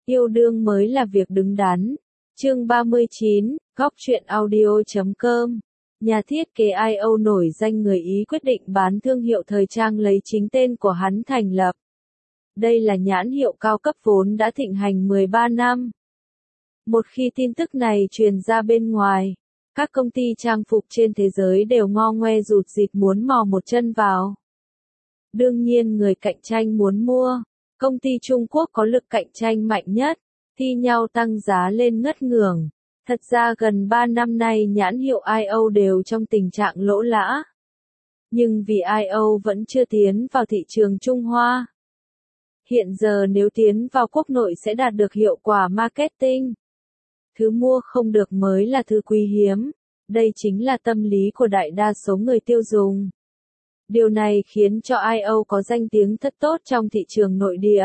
Yêu đương mới là việc đứng đắn. Chương 39, Góc truyện audio.com. Nhà thiết kế IO nổi danh người Ý quyết định bán thương hiệu thời trang lấy chính tên của hắn thành lập. Đây là nhãn hiệu cao cấp vốn đã thịnh hành 13 năm. Một khi tin tức này truyền ra bên ngoài, các công ty trang phục trên thế giới đều ngo ngoe rụt rịt muốn mò một chân vào. Đương nhiên người cạnh tranh muốn mua, công ty Trung Quốc có lực cạnh tranh mạnh nhất, thi nhau tăng giá lên ngất ngưởng. Thật ra gần 3 năm nay nhãn hiệu IO đều trong tình trạng lỗ lã. Nhưng vì IO vẫn chưa tiến vào thị trường Trung Hoa. Hiện giờ nếu tiến vào quốc nội sẽ đạt được hiệu quả marketing. Thứ mua không được mới là thứ quý hiếm. Đây chính là tâm lý của đại đa số người tiêu dùng. Điều này khiến cho IO có danh tiếng thật tốt trong thị trường nội địa.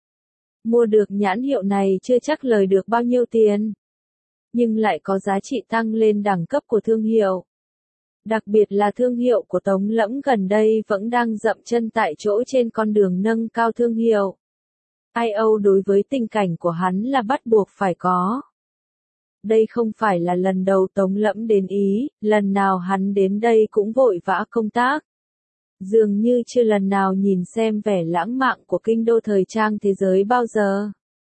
Mua được nhãn hiệu này chưa chắc lời được bao nhiêu tiền, nhưng lại có giá trị tăng lên đẳng cấp của thương hiệu. Đặc biệt là thương hiệu của Tống Lẫm gần đây vẫn đang dậm chân tại chỗ trên con đường nâng cao thương hiệu. IO đối với tình cảnh của hắn là bắt buộc phải có. Đây không phải là lần đầu Tống Lẫm đến Ý, lần nào hắn đến đây cũng vội vã công tác. Dường như chưa lần nào nhìn xem vẻ lãng mạn của kinh đô thời trang thế giới bao giờ.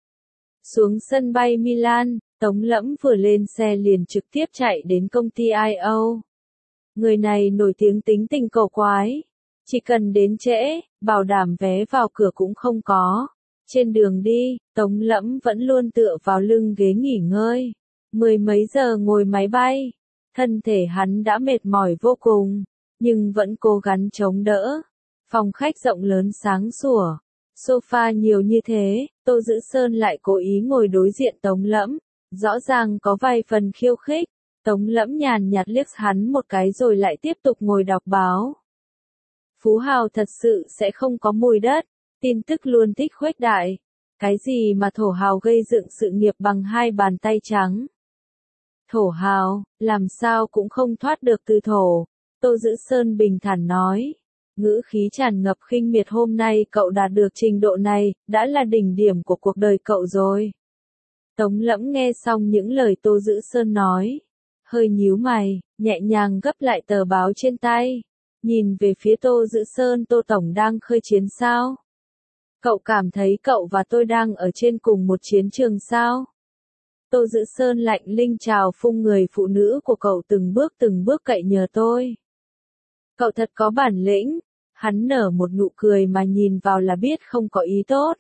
Xuống sân bay Milan, Tống Lẫm vừa lên xe liền trực tiếp chạy đến công ty IO. Người này nổi tiếng tính tình cổ quái. Chỉ cần đến trễ, bảo đảm vé vào cửa cũng không có. Trên đường đi, Tống Lẫm vẫn luôn tựa vào lưng ghế nghỉ ngơi. Mười mấy giờ ngồi máy bay. Thân thể hắn đã mệt mỏi vô cùng, nhưng vẫn cố gắng chống đỡ. Phòng khách rộng lớn sáng sủa. Sofa nhiều như thế, Tô Dữ Sơn lại cố ý ngồi đối diện Tống Lẫm. Rõ ràng có vài phần khiêu khích. Tống Lẫm nhàn nhạt liếc hắn một cái rồi lại tiếp tục ngồi đọc báo. Phú hào thật sự sẽ không có mùi đất, tin tức luôn thích khuếch đại. Cái gì mà thổ hào gây dựng sự nghiệp bằng hai bàn tay trắng. Thổ hào, làm sao cũng không thoát được từ thổ. Tô Dữ Sơn bình thản nói. Ngữ khí tràn ngập khinh miệt, hôm nay cậu đạt được trình độ này, đã là đỉnh điểm của cuộc đời cậu rồi. Tống Lẫm nghe xong những lời Tô Dữ Sơn nói, hơi nhíu mày, nhẹ nhàng gấp lại tờ báo trên tay, nhìn về phía Tô Dữ Sơn. Tô Tổng đang khơi chiến sao? Cậu cảm thấy cậu và tôi đang ở trên cùng một chiến trường sao? Tô Dữ Sơn lạnh linh trào phung, người phụ nữ của cậu từng bước cậy nhờ tôi. Cậu thật có bản lĩnh. Hắn nở một nụ cười mà nhìn vào là biết không có ý tốt.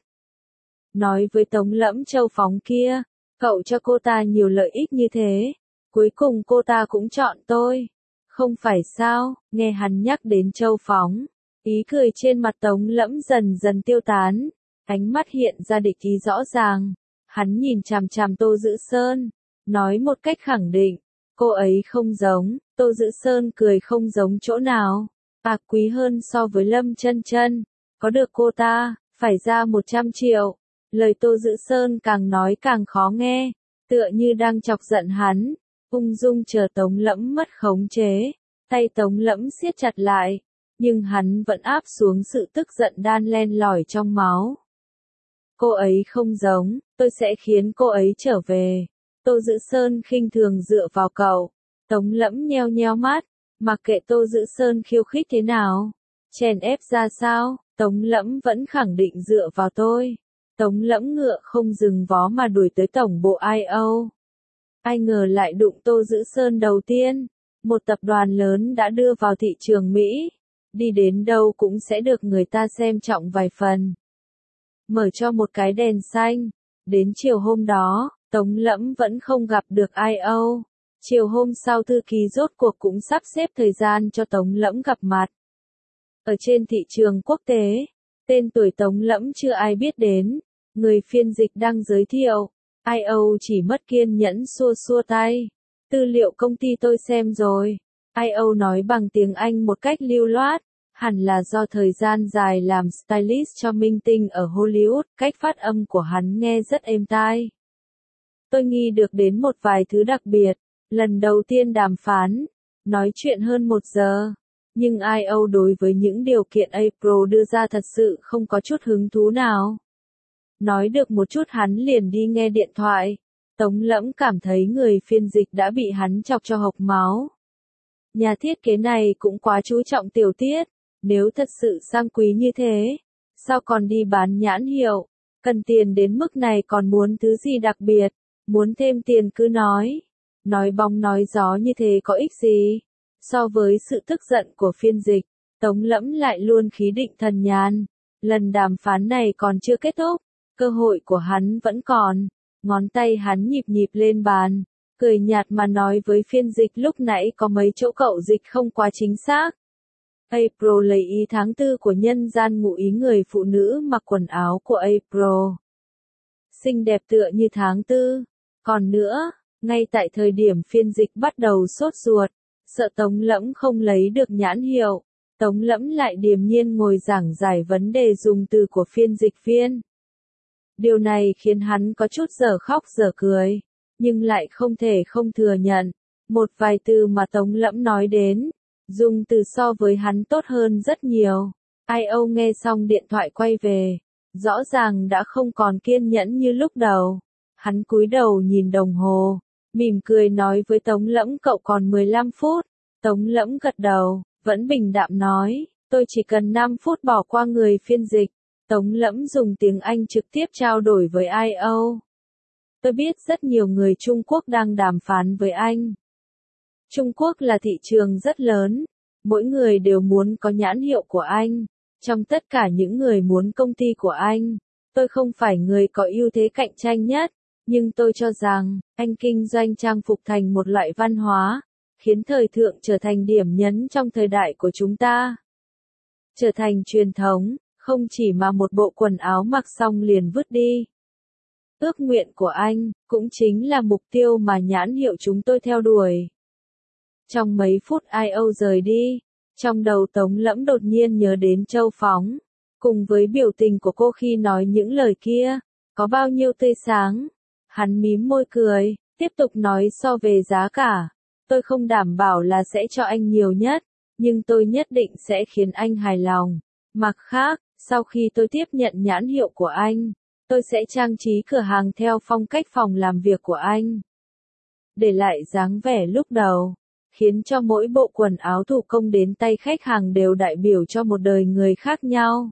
Nói với Tống Lẫm, Châu Phóng kia, cậu cho cô ta nhiều lợi ích như thế, cuối cùng cô ta cũng chọn tôi. Không phải sao? Nghe hắn nhắc đến Châu Phóng, ý cười trên mặt Tống Lẫm dần dần tiêu tán, ánh mắt hiện ra địch ý rõ ràng. Hắn nhìn chằm chằm Tô Dữ Sơn, nói một cách khẳng định, cô ấy không giống. Tô Dữ Sơn cười, không giống chỗ nào? Quý hơn so với Lâm Chân Chân. Có được cô ta, phải ra 100 triệu. Lời Tô Dữ Sơn càng nói càng khó nghe, tựa như đang chọc giận hắn. Ung dung chờ Tống Lẫm mất khống chế, tay Tống Lẫm siết chặt lại, nhưng hắn vẫn áp xuống sự tức giận đan len lỏi trong máu. Cô ấy không giống, tôi sẽ khiến cô ấy trở về. Tô Dữ Sơn khinh thường dựa vào cậu. Tống Lẫm nheo nheo mắt, mặc kệ Tô Dữ Sơn khiêu khích thế nào, chèn ép ra sao, Tống Lẫm vẫn khẳng định dựa vào tôi. Tống Lẫm ngựa không dừng vó mà đuổi tới tổng bộ IO. Ai ngờ lại đụng Tô Dữ Sơn đầu tiên. Một tập đoàn lớn đã đưa vào thị trường Mỹ, đi đến đâu cũng sẽ được người ta xem trọng vài phần. Mở cho một cái đèn xanh. Đến chiều hôm đó, Tống Lẫm vẫn không gặp được IO. Chiều hôm sau thư ký rốt cuộc cũng sắp xếp thời gian cho Tống Lẫm gặp mặt. Ở trên thị trường quốc tế, tên tuổi Tống Lẫm chưa ai biết đến. Người phiên dịch đang giới thiệu. IO chỉ mất kiên nhẫn xua xua tay. Tư liệu công ty tôi xem rồi. IO nói bằng tiếng Anh một cách lưu loát. Hẳn là do thời gian dài làm stylist cho minh tinh ở Hollywood, cách phát âm của hắn nghe rất êm tai. Tôi nghi được đến một vài thứ đặc biệt. Lần đầu tiên đàm phán, nói chuyện hơn 1 giờ. Nhưng IO đối với những điều kiện April đưa ra thật sự không có chút hứng thú nào. Nói được một chút hắn liền đi nghe điện thoại. Tống Lẫm cảm thấy người phiên dịch đã bị hắn chọc cho hộc máu. Nhà thiết kế này cũng quá chú trọng tiểu tiết, nếu thật sự sang quý như thế, sao còn đi bán nhãn hiệu, cần tiền đến mức này còn muốn thứ gì đặc biệt, muốn thêm tiền cứ nói bóng nói gió như thế có ích gì. So với sự tức giận của phiên dịch, Tống Lẫm lại luôn khí định thần nhàn, lần đàm phán này còn chưa kết thúc, cơ hội của hắn vẫn còn, ngón tay hắn nhịp nhịp lên bàn. Cười nhạt mà nói với phiên dịch lúc nãy có mấy chỗ cậu dịch không quá chính xác. April lấy ý tháng 4 của nhân gian ngụ ý người phụ nữ mặc quần áo của April. Xinh đẹp tựa như tháng 4. Còn nữa, ngay tại thời điểm phiên dịch bắt đầu sốt ruột, sợ Tống Lẫm không lấy được nhãn hiệu, Tống Lẫm lại điềm nhiên ngồi giảng giải vấn đề dùng từ của phiên dịch viên. Điều này khiến hắn có chút dở khóc dở cười, nhưng lại không thể không thừa nhận, một vài từ mà Tống Lẫm nói đến, dùng từ so với hắn tốt hơn rất nhiều. I.O. nghe xong điện thoại quay về, rõ ràng đã không còn kiên nhẫn như lúc đầu. Hắn cúi đầu nhìn đồng hồ, mỉm cười nói với Tống Lẫm cậu còn 15 phút. Tống Lẫm gật đầu, vẫn bình đạm nói, tôi chỉ cần 5 phút bỏ qua người phiên dịch. Tống Lẫm dùng tiếng Anh trực tiếp trao đổi với I.O. Tôi biết rất nhiều người Trung Quốc đang đàm phán với anh. Trung Quốc là thị trường rất lớn, mỗi người đều muốn có nhãn hiệu của anh. Trong tất cả những người muốn công ty của anh, tôi không phải người có ưu thế cạnh tranh nhất, nhưng tôi cho rằng, anh kinh doanh trang phục thành một loại văn hóa, khiến thời thượng trở thành điểm nhấn trong thời đại của chúng ta. Trở thành truyền thống, không chỉ mà một bộ quần áo mặc xong liền vứt đi. Ước nguyện của anh, cũng chính là mục tiêu mà nhãn hiệu chúng tôi theo đuổi. Trong mấy phút I.O. rời đi, trong đầu Tống Lẫm đột nhiên nhớ đến Châu Phóng, cùng với biểu tình của cô khi nói những lời kia, có bao nhiêu tươi sáng. Hắn mím môi cười, tiếp tục nói so về giá cả, tôi không đảm bảo là sẽ cho anh nhiều nhất, nhưng tôi nhất định sẽ khiến anh hài lòng. Mặt khác, sau khi tôi tiếp nhận nhãn hiệu của anh, tôi sẽ trang trí cửa hàng theo phong cách phòng làm việc của anh. Để lại dáng vẻ lúc đầu, khiến cho mỗi bộ quần áo thủ công đến tay khách hàng đều đại biểu cho một đời người khác nhau.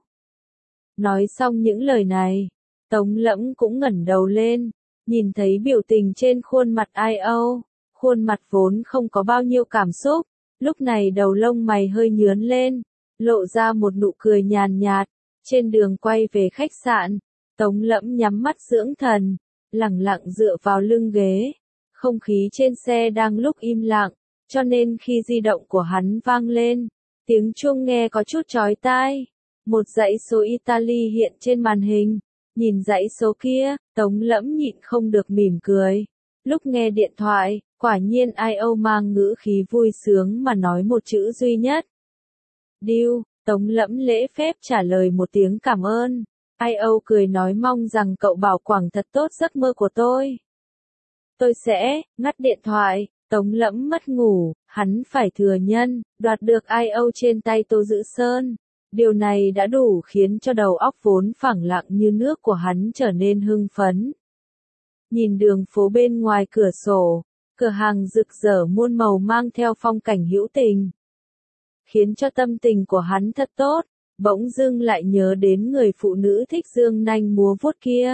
Nói xong những lời này, Tống Lẫm cũng ngẩng đầu lên, nhìn thấy biểu tình trên khuôn mặt I.O. Khuôn mặt vốn không có bao nhiêu cảm xúc, lúc này đầu lông mày hơi nhướn lên, lộ ra một nụ cười nhàn nhạt. Trên đường quay về khách sạn, Tống Lẫm nhắm mắt dưỡng thần, lẳng lặng dựa vào lưng ghế. Không khí trên xe đang lúc im lặng, cho nên khi di động của hắn vang lên, tiếng chuông nghe có chút chói tai. Một dãy số Italy hiện trên màn hình, nhìn dãy số kia, Tống Lẫm nhịn không được mỉm cười. Lúc nghe điện thoại, quả nhiên I.O. mang ngữ khí vui sướng mà nói một chữ duy nhất. Deal. Tống Lẫm lễ phép trả lời một tiếng cảm ơn. I.O. cười nói mong rằng cậu bảo quản thật tốt giấc mơ của tôi. Tôi sẽ, ngắt điện thoại. Tống Lẫm mất ngủ, hắn phải thừa nhận, đoạt được I.O. trên tay Tô Dữ Sơn. Điều này đã đủ khiến cho đầu óc vốn phẳng lặng như nước của hắn trở nên hưng phấn. Nhìn đường phố bên ngoài cửa sổ, cửa hàng rực rỡ muôn màu mang theo phong cảnh hữu tình, khiến cho tâm tình của hắn thật tốt, bỗng dưng lại nhớ đến người phụ nữ thích dương nanh múa vuốt kia.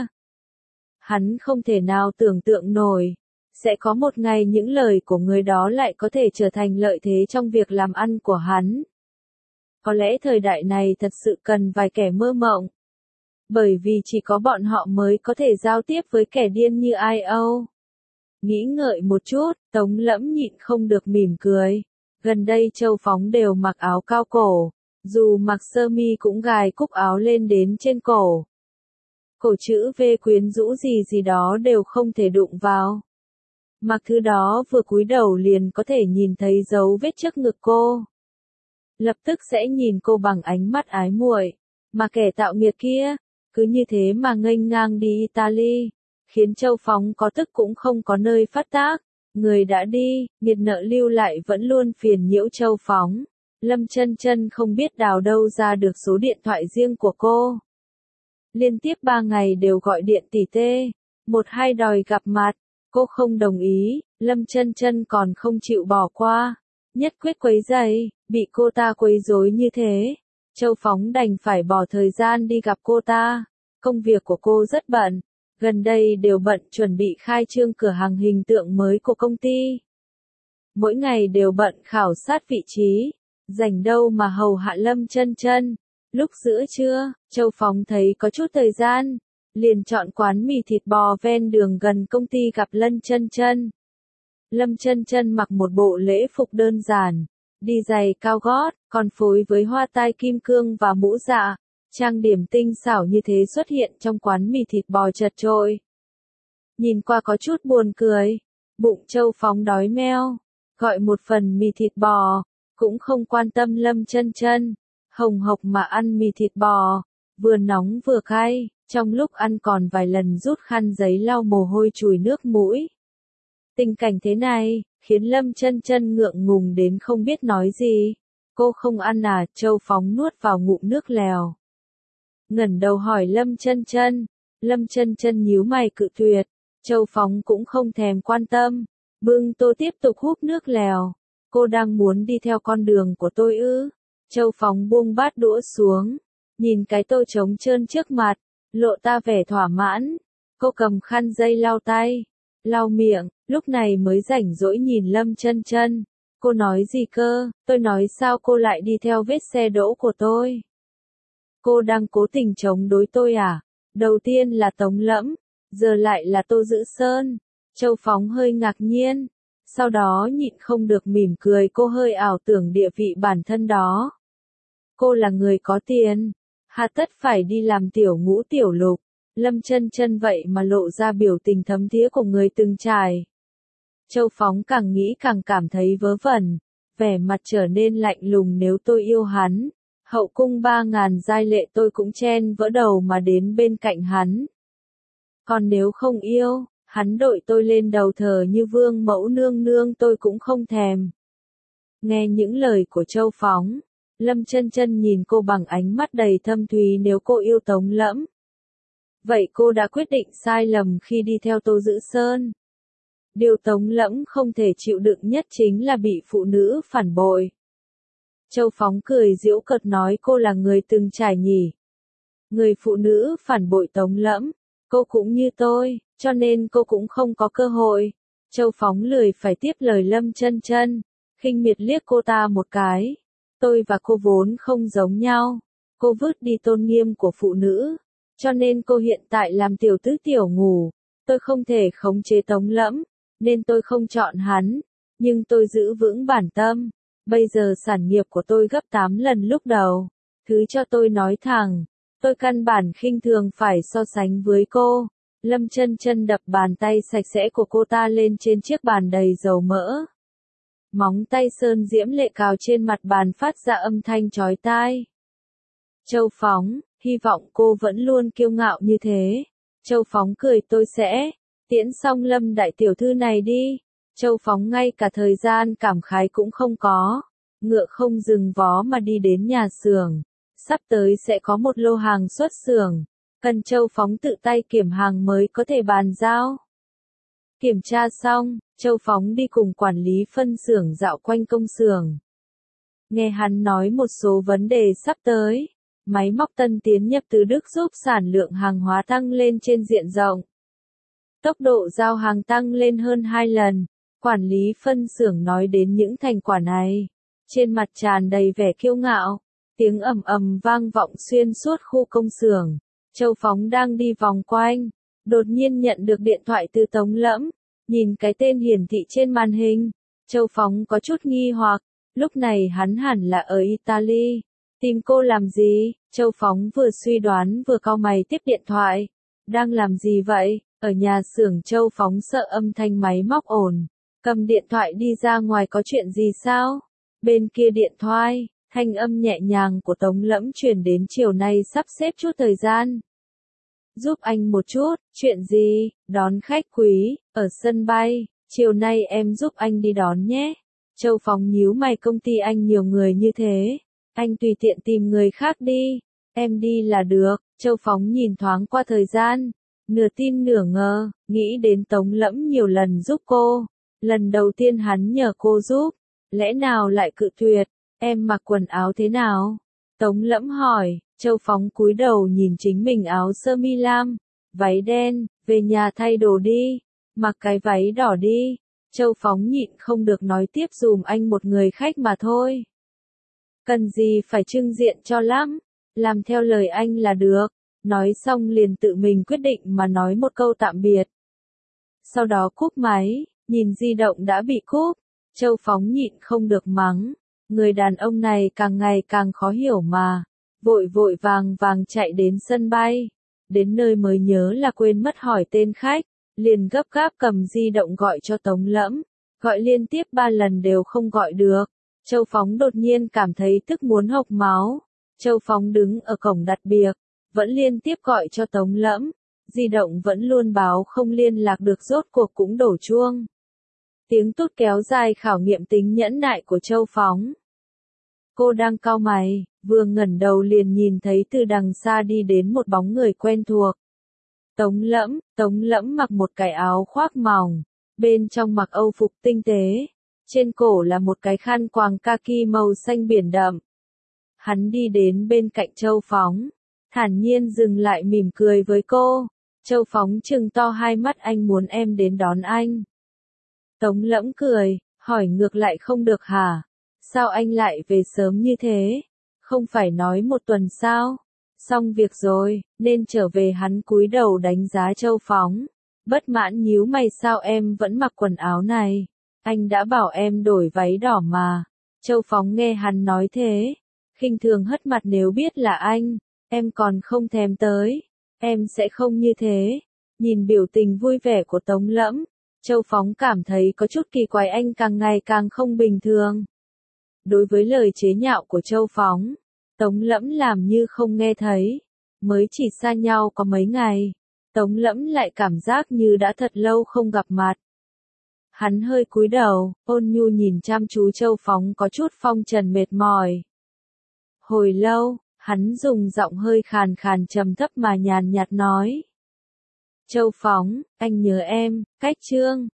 Hắn không thể nào tưởng tượng nổi, sẽ có một ngày những lời của người đó lại có thể trở thành lợi thế trong việc làm ăn của hắn. Có lẽ thời đại này thật sự cần vài kẻ mơ mộng. Bởi vì chỉ có bọn họ mới có thể giao tiếp với kẻ điên như I.O. Nghĩ ngợi một chút, Tống Lẫm nhịn không được mỉm cười. Gần đây Châu Phóng đều mặc áo cao cổ, dù mặc sơ mi cũng gài cúc áo lên đến trên cổ. Cổ chữ V quyến rũ gì gì đó đều không thể đụng vào. Mặc thứ đó vừa cúi đầu liền có thể nhìn thấy dấu vết trước ngực cô. Lập tức sẽ nhìn cô bằng ánh mắt ái muội, mà kẻ tạo nghiệt kia, cứ như thế mà nghênh ngang đi Italy, khiến Châu Phóng có tức cũng không có nơi phát tác. Người đã đi, nghiệt nợ lưu lại vẫn luôn phiền nhiễu Châu Phóng. Lâm Chân Chân không biết đào đâu ra được số điện thoại riêng của cô. Liên tiếp 3 ngày đều gọi điện tỉ tê, một hai đòi gặp mặt, cô không đồng ý, Lâm Chân Chân còn không chịu bỏ qua, nhất quyết quấy rầy, bị cô ta quấy rối như thế, Châu Phóng đành phải bỏ thời gian đi gặp cô ta. Công việc của cô rất bận, gần đây đều bận chuẩn bị khai trương cửa hàng hình tượng mới của công ty. Mỗi ngày đều bận khảo sát vị trí, rảnh đâu mà hầu hạ Lâm Chân Chân. Lúc giữa trưa, Châu Phóng thấy có chút thời gian, liền chọn quán mì thịt bò ven đường gần công ty gặp Lâm Chân Chân. Lâm Chân Chân mặc một bộ lễ phục đơn giản, đi giày cao gót, còn phối với hoa tai kim cương và mũ dạ, trang điểm tinh xảo như thế xuất hiện trong quán mì thịt bò chật chội. Nhìn qua có chút buồn cười, bụng Châu Phóng đói meo, gọi một phần mì thịt bò, cũng không quan tâm Lâm Chân Chân, hồng hộc mà ăn mì thịt bò, vừa nóng vừa cay, trong lúc ăn còn vài lần rút khăn giấy lau mồ hôi chùi nước mũi. Tình cảnh thế này, khiến Lâm Chân Chân ngượng ngùng đến không biết nói gì. Cô không ăn à? Châu Phóng nuốt vào ngụm nước lèo. Ngẩng đầu hỏi Lâm Chân Chân. Lâm Chân Chân nhíu mày cự tuyệt. Châu Phóng cũng không thèm quan tâm. Bưng tô tiếp tục húp nước lèo. Cô đang muốn đi theo con đường của tôi ư? Châu Phóng buông bát đũa xuống. Nhìn cái tô trống trơn trước mặt, lộ ta vẻ thỏa mãn. Cô cầm khăn giấy lau tay, lau miệng, lúc này mới rảnh rỗi nhìn Lâm Chân Chân. Cô nói gì cơ? Tôi nói sao cô lại đi theo vết xe đỗ của tôi? Cô đang cố tình chống đối tôi à? Đầu tiên là Tống Lẫm, giờ lại là Tô Dữ Sơn. Châu Phóng hơi ngạc nhiên, sau đó nhịn không được mỉm cười, cô hơi ảo tưởng địa vị bản thân đó. Cô là người có tiền, hà tất phải đi làm tiểu ngũ tiểu lục. Lâm Chân Chân vậy mà lộ ra biểu tình thấm thía của người từng trải. Châu Phóng càng nghĩ càng cảm thấy vớ vẩn, vẻ mặt trở nên lạnh lùng. Nếu tôi yêu hắn, hậu cung 3000 giai lệ tôi cũng chen vỡ đầu mà đến bên cạnh hắn. Còn nếu không yêu, hắn đội tôi lên đầu thờ như vương mẫu nương nương tôi cũng không thèm. Nghe những lời của Châu Phóng, Lâm Chân Chân nhìn cô bằng ánh mắt đầy thâm thúy. Nếu cô yêu Tống Lẫm, vậy cô đã quyết định sai lầm khi đi theo Tô Dữ Sơn. Điều Tống Lẫm không thể chịu đựng nhất chính là bị phụ nữ phản bội. Châu Phóng cười giễu cợt nói, cô là người từng trải nhỉ. Người phụ nữ phản bội Tống Lẫm, cô cũng như tôi, cho nên cô cũng không có cơ hội. Châu Phóng lười phải tiếp lời Lâm Chân Chân, khinh miệt liếc cô ta một cái. Tôi và cô vốn không giống nhau. Cô vứt đi tôn nghiêm của phụ nữ, cho nên cô hiện tại làm tiểu tứ tiểu ngủ. Tôi không thể khống chế Tống Lẫm, nên tôi không chọn hắn, nhưng tôi giữ vững bản tâm. Bây giờ sản nghiệp của tôi gấp 8 lần lúc đầu. Thứ cho tôi nói thẳng, tôi căn bản khinh thường phải so sánh với cô. Lâm Chân Chân đập bàn tay sạch sẽ của cô ta lên trên chiếc bàn đầy dầu mỡ. Móng tay sơn diễm lệ cào trên mặt bàn phát ra âm thanh chói tai. Châu Phóng, hy vọng cô vẫn luôn kiêu ngạo như thế. Châu Phóng cười, tôi sẽ tiễn xong Lâm đại tiểu thư này đi. Châu Phóng ngay cả thời gian cảm khái cũng không có, ngựa không dừng vó mà đi đến nhà xưởng. Sắp tới sẽ có một lô hàng xuất xưởng, cần Châu Phóng tự tay kiểm hàng mới có thể bàn giao. Kiểm tra xong, Châu Phóng đi cùng quản lý phân xưởng dạo quanh công xưởng. Nghe hắn nói một số vấn đề sắp tới, máy móc tân tiến nhập từ Đức giúp sản lượng hàng hóa tăng lên trên diện rộng. Tốc độ giao hàng tăng lên hơn 2 lần. Quản lý phân xưởng nói đến những thành quả này, trên mặt tràn đầy vẻ kiêu ngạo. Tiếng ầm ầm vang vọng xuyên suốt khu công xưởng. Châu Phóng đang đi vòng quanh, đột nhiên nhận được điện thoại từ Tống Lẫm. Nhìn cái tên hiển thị trên màn hình, Châu Phóng có chút nghi hoặc. Lúc này hắn hẳn là ở Italy. Tìm cô làm gì? Châu Phóng vừa suy đoán vừa cau mày tiếp điện thoại. Đang làm gì vậy? Ở nhà xưởng. Châu Phóng sợ âm thanh máy móc ồn, cầm điện thoại đi ra ngoài. Có chuyện gì sao? Bên kia điện thoại, thanh âm nhẹ nhàng của Tống Lẫm truyền đến, chiều nay sắp xếp chút thời gian. Giúp anh một chút. Chuyện gì? Đón khách quý, ở sân bay. Chiều nay em giúp anh đi đón nhé. Châu Phóng nhíu mày, công ty anh nhiều người như thế, anh tùy tiện tìm người khác đi. Em đi là được. Châu Phóng nhìn thoáng qua thời gian, nửa tin nửa ngờ, nghĩ đến Tống Lẫm nhiều lần giúp cô. Lần đầu tiên hắn nhờ cô giúp, lẽ nào lại cự tuyệt, em mặc quần áo thế nào? Tống Lẫm hỏi, Châu Phóng cúi đầu nhìn chính mình áo sơ mi lam, váy đen, về nhà thay đồ đi, mặc cái váy đỏ đi. Châu Phóng nhịn không được nói tiếp dùm anh một người khách mà thôi. Cần gì phải trưng diện cho lắm, làm theo lời anh là được. Nói xong liền tự mình quyết định mà nói một câu tạm biệt. Sau đó cúp máy, nhìn di động đã bị cúp, Châu Phóng nhịn không được mắng. Người đàn ông này càng ngày càng khó hiểu mà. Vội vội vàng vàng chạy đến sân bay. Đến nơi mới nhớ là quên mất hỏi tên khách. Liền gấp gáp cầm di động gọi cho Tống Lẫm. Gọi liên tiếp 3 lần đều không gọi được. Châu Phóng đột nhiên cảm thấy tức muốn hộc máu. Châu Phóng đứng ở cổng đặt biếc, vẫn liên tiếp gọi cho Tống Lẫm. Di động vẫn luôn báo không liên lạc được, rốt cuộc cũng đổ chuông. Tiếng tút kéo dài khảo nghiệm tính nhẫn nại của Châu Phóng. Cô đang cau mày, vừa ngẩng đầu liền nhìn thấy từ đằng xa đi đến một bóng người quen thuộc. Tống Lẫm mặc một cái áo khoác mỏng, bên trong mặc âu phục tinh tế, trên cổ là một cái khăn quàng kaki màu xanh biển đậm. Hắn đi đến bên cạnh Châu Phóng, thản nhiên dừng lại mỉm cười với cô. Châu Phóng trừng to hai mắt, anh muốn em đến đón anh. Tống Lẫm cười, hỏi ngược lại không được hả? Sao anh lại về sớm như thế? Không phải nói 1 tuần sao? Xong việc rồi, nên trở về. Hắn cúi đầu đánh giá Châu Phóng, bất mãn nhíu mày, sao em vẫn mặc quần áo này? Anh đã bảo em đổi váy đỏ mà. Châu Phóng nghe hắn nói thế, khinh thường hất mặt, nếu biết là anh, em còn không thèm tới. Em sẽ không như thế. Nhìn biểu tình vui vẻ của Tống Lẫm, Châu Phóng cảm thấy có chút kỳ quái, anh càng ngày càng không bình thường. Đối với lời chế nhạo của Châu Phóng, Tống Lẫm làm như không nghe thấy. Mới chỉ xa nhau có mấy ngày, Tống Lẫm lại cảm giác như đã thật lâu không gặp mặt. Hắn hơi cúi đầu, ôn nhu nhìn chăm chú Châu Phóng, có chút phong trần mệt mỏi. Hồi lâu, hắn dùng giọng hơi khàn khàn trầm thấp mà nhàn nhạt nói. Châu Phóng, anh nhớ em, cách chương.